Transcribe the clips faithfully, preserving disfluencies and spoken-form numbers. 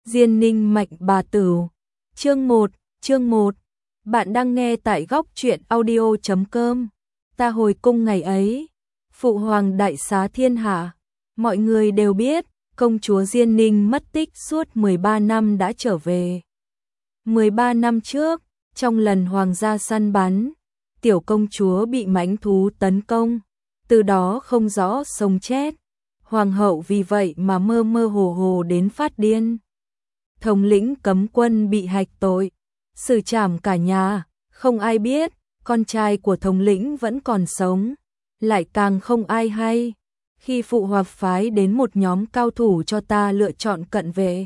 Diên Ninh Mệnh Bà Tửu. Chương một, chương một. Bạn đang nghe tại góc truyện audio chấm com. Ta hồi cung ngày ấy, phụ hoàng đại xá thiên hạ. Mọi người đều biết, công chúa Diên Ninh mất tích suốt mười ba năm đã trở về. mười ba năm trước, trong lần hoàng gia săn bắn, tiểu công chúa bị mãnh thú tấn công, từ đó không rõ sống chết. Hoàng hậu vì vậy mà mơ mơ hồ hồ đến phát điên. Thống lĩnh cấm quân bị hạch tội, xử trảm cả nhà, không ai biết, con trai của thống lĩnh vẫn còn sống, lại càng không ai hay. Khi phụ hoàng phái đến một nhóm cao thủ cho ta lựa chọn cận vệ.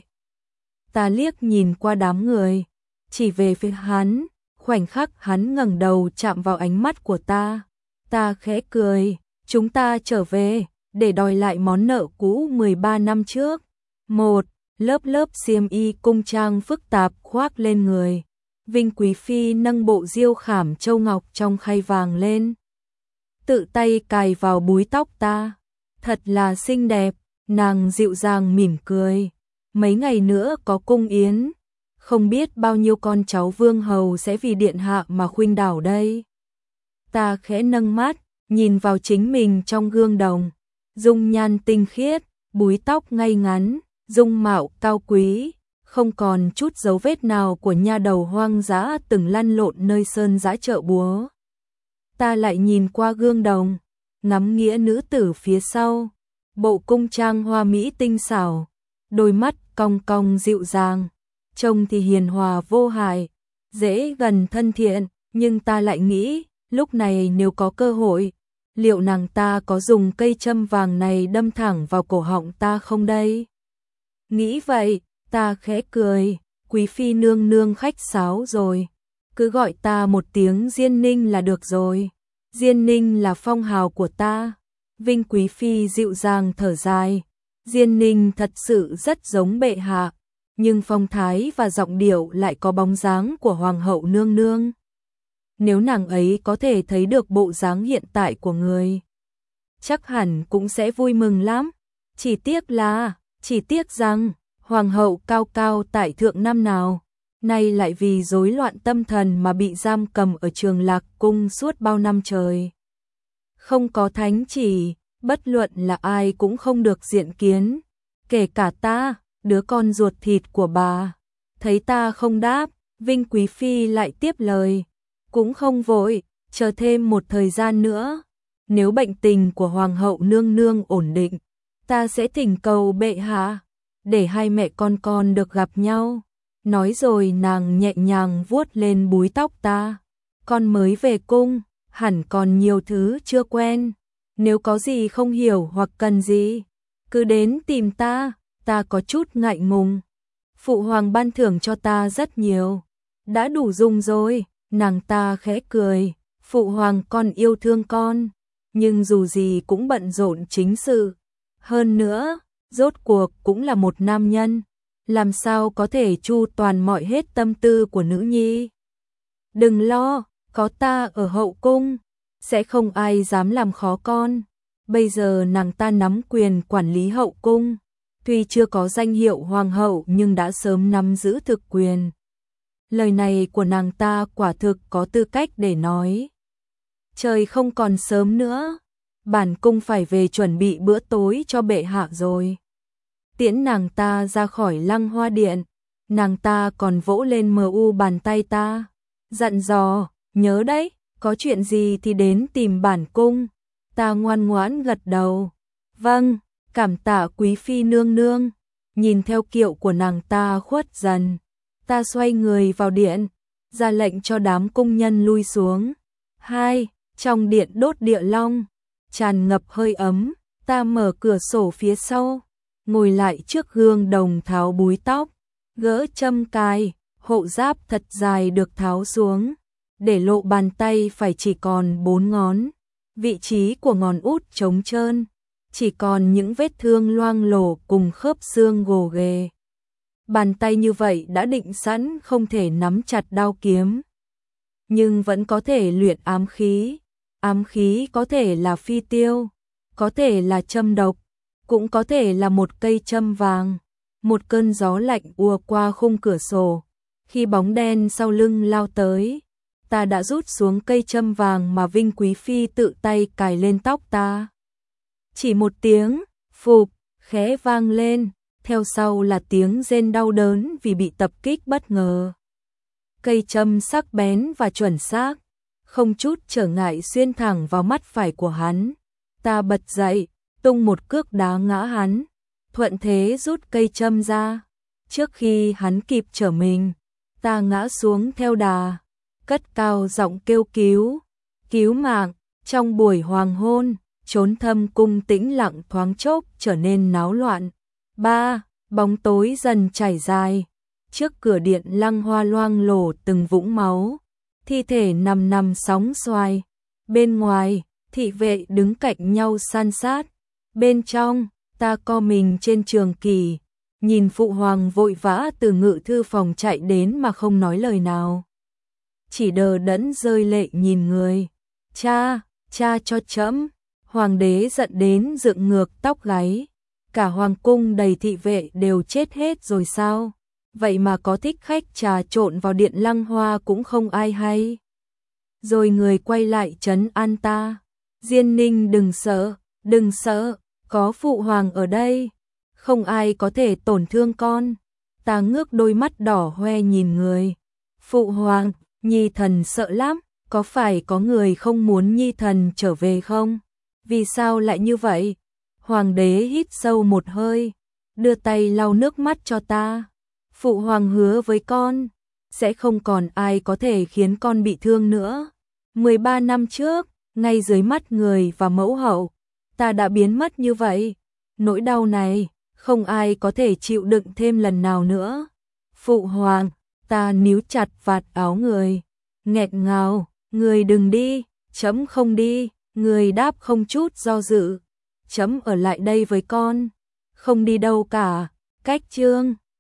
Ta liếc nhìn qua đám người, chỉ về phía hắn, khoảnh khắc hắn ngẩng đầu chạm vào ánh mắt của ta. Ta khẽ cười, chúng ta trở về, để đòi lại món nợ cũ mười ba năm trước. Một, lớp lớp xiêm y cung trang phức tạp khoác lên người. Vinh Quý Phi nâng bộ diêu khảm châu ngọc trong khay vàng lên, tự tay cài vào búi tóc ta. Thật là xinh đẹp, nàng dịu dàng mỉm cười. Mấy ngày nữa có cung yến, không biết bao nhiêu con cháu vương hầu sẽ vì điện hạ mà khuynh đảo đây. Ta khẽ nâng mắt, nhìn vào chính mình trong gương đồng. Dung nhan tinh khiết, búi tóc ngay ngắn, dung mạo cao quý, không còn chút dấu vết nào của nha đầu hoang dã từng lăn lộn nơi sơn dã chợ búa. Ta lại nhìn qua gương đồng, ngắm nghĩa nữ tử phía sau, bộ cung trang hoa mỹ tinh xảo, đôi mắt cong cong dịu dàng, trông thì hiền hòa vô hại, dễ gần thân thiện, nhưng ta lại nghĩ, lúc này nếu có cơ hội, liệu nàng ta có dùng cây châm vàng này đâm thẳng vào cổ họng ta không đây? Nghĩ vậy, ta khẽ cười, Quý Phi nương nương khách sáo rồi, cứ gọi ta một tiếng Diên Ninh là được rồi. Diên Ninh là phong hào của ta. Vinh Quý Phi dịu dàng thở dài. Diên Ninh thật sự rất giống bệ hạ, nhưng phong thái và giọng điệu lại có bóng dáng của hoàng hậu nương nương. Nếu nàng ấy có thể thấy được bộ dáng hiện tại của người, chắc hẳn cũng sẽ vui mừng lắm. Chỉ tiếc là, chỉ tiếc rằng, hoàng hậu cao cao tại thượng năm nào, nay lại vì rối loạn tâm thần mà bị giam cầm ở Trường Lạc cung suốt bao năm trời. Không có thánh chỉ, bất luận là ai cũng không được diện kiến, kể cả ta, đứa con ruột thịt của bà. Thấy ta không đáp, Vinh Quý Phi lại tiếp lời, cũng không vội, chờ thêm một thời gian nữa. Nếu bệnh tình của hoàng hậu nương nương ổn định, ta sẽ thỉnh cầu bệ hạ, để hai mẹ con con được gặp nhau. Nói rồi nàng nhẹ nhàng vuốt lên búi tóc ta. Con mới về cung, hẳn còn nhiều thứ chưa quen. Nếu có gì không hiểu hoặc cần gì, cứ đến tìm ta. Ta có chút ngại ngùng. Phụ hoàng ban thưởng cho ta rất nhiều, đã đủ dùng rồi. Nàng ta khẽ cười, phụ hoàng con yêu thương con, nhưng dù gì cũng bận rộn chính sự. Hơn nữa, rốt cuộc cũng là một nam nhân, làm sao có thể chu toàn mọi hết tâm tư của nữ nhi. Đừng lo, có ta ở hậu cung, sẽ không ai dám làm khó con. Bây giờ nàng ta nắm quyền quản lý hậu cung, tuy chưa có danh hiệu hoàng hậu nhưng đã sớm nắm giữ thực quyền. Lời này của nàng ta quả thực có tư cách để nói. Trời không còn sớm nữa, bản cung phải về chuẩn bị bữa tối cho bệ hạ rồi. Tiễn nàng ta ra khỏi Lăng Hoa Điện, nàng ta còn vỗ lên mờ u bàn tay ta, dặn dò, nhớ đấy, có chuyện gì thì đến tìm bản cung. Ta ngoan ngoãn gật đầu, vâng, cảm tạ Quý Phi nương nương. Nhìn theo kiệu của nàng ta khuất dần, ta xoay người vào điện, ra lệnh cho đám cung nhân lui xuống. Hai, trong điện đốt địa long, tràn ngập hơi ấm, ta mở cửa sổ phía sau, ngồi lại trước gương đồng tháo búi tóc, gỡ châm cài, hộ giáp thật dài được tháo xuống, để lộ bàn tay phải chỉ còn bốn ngón, vị trí của ngón út trống trơn, chỉ còn những vết thương loang lổ cùng khớp xương gồ ghề. Bàn tay như vậy đã định sẵn không thể nắm chặt đao kiếm, nhưng vẫn có thể luyện ám khí. Ám khí có thể là phi tiêu, có thể là châm độc, cũng có thể là một cây châm vàng. Một cơn gió lạnh ùa qua khung cửa sổ, khi bóng đen sau lưng lao tới, ta đã rút xuống cây châm vàng mà Vinh Quý Phi tự tay cài lên tóc ta. Chỉ một tiếng, phụp, khẽ vang lên, theo sau là tiếng rên đau đớn vì bị tập kích bất ngờ. Cây châm sắc bén và chuẩn xác, không chút trở ngại xuyên thẳng vào mắt phải của hắn. Ta bật dậy, tung một cước đá ngã hắn, thuận thế rút cây châm ra. Trước khi hắn kịp trở mình, ta ngã xuống theo đà, cất cao giọng kêu cứu, cứu mạng. Trong buổi hoàng hôn, chốn thâm cung tĩnh lặng thoáng chốc trở nên náo loạn. Ba, bóng tối dần trải dài, trước cửa điện Lăng Hoa loang lổ từng vũng máu, thi thể nằm nằm sóng xoài. Bên ngoài, thị vệ đứng cạnh nhau san sát. Bên trong, ta co mình trên trường kỷ, nhìn phụ hoàng vội vã từ ngự thư phòng chạy đến mà không nói lời nào. Chỉ đờ đẫn rơi lệ nhìn người. Cha, cha cho trẫm. Hoàng đế giận đến dựng ngược tóc gáy. Cả hoàng cung đầy thị vệ đều chết hết rồi sao? Vậy mà có thích khách trà trộn vào điện Lăng Hoa cũng không ai hay. Rồi người quay lại trấn an ta. Diên Ninh đừng sợ, đừng sợ, có phụ hoàng ở đây, không ai có thể tổn thương con. Ta ngước đôi mắt đỏ hoe nhìn người. Phụ hoàng, nhi thần sợ lắm, có phải có người không muốn nhi thần trở về không? Vì sao lại như vậy? Hoàng đế hít sâu một hơi, đưa tay lau nước mắt cho ta. Phụ hoàng hứa với con, sẽ không còn ai có thể khiến con bị thương nữa. mười ba năm trước, ngay dưới mắt người và mẫu hậu, ta đã biến mất như vậy. Nỗi đau này, không ai có thể chịu đựng thêm lần nào nữa. Phụ hoàng, ta níu chặt vạt áo người, nghẹt ngào, người đừng đi, trẫm không đi. Người đáp không chút do dự, trẫm ở lại đây với con, không đi đâu cả. Cách chương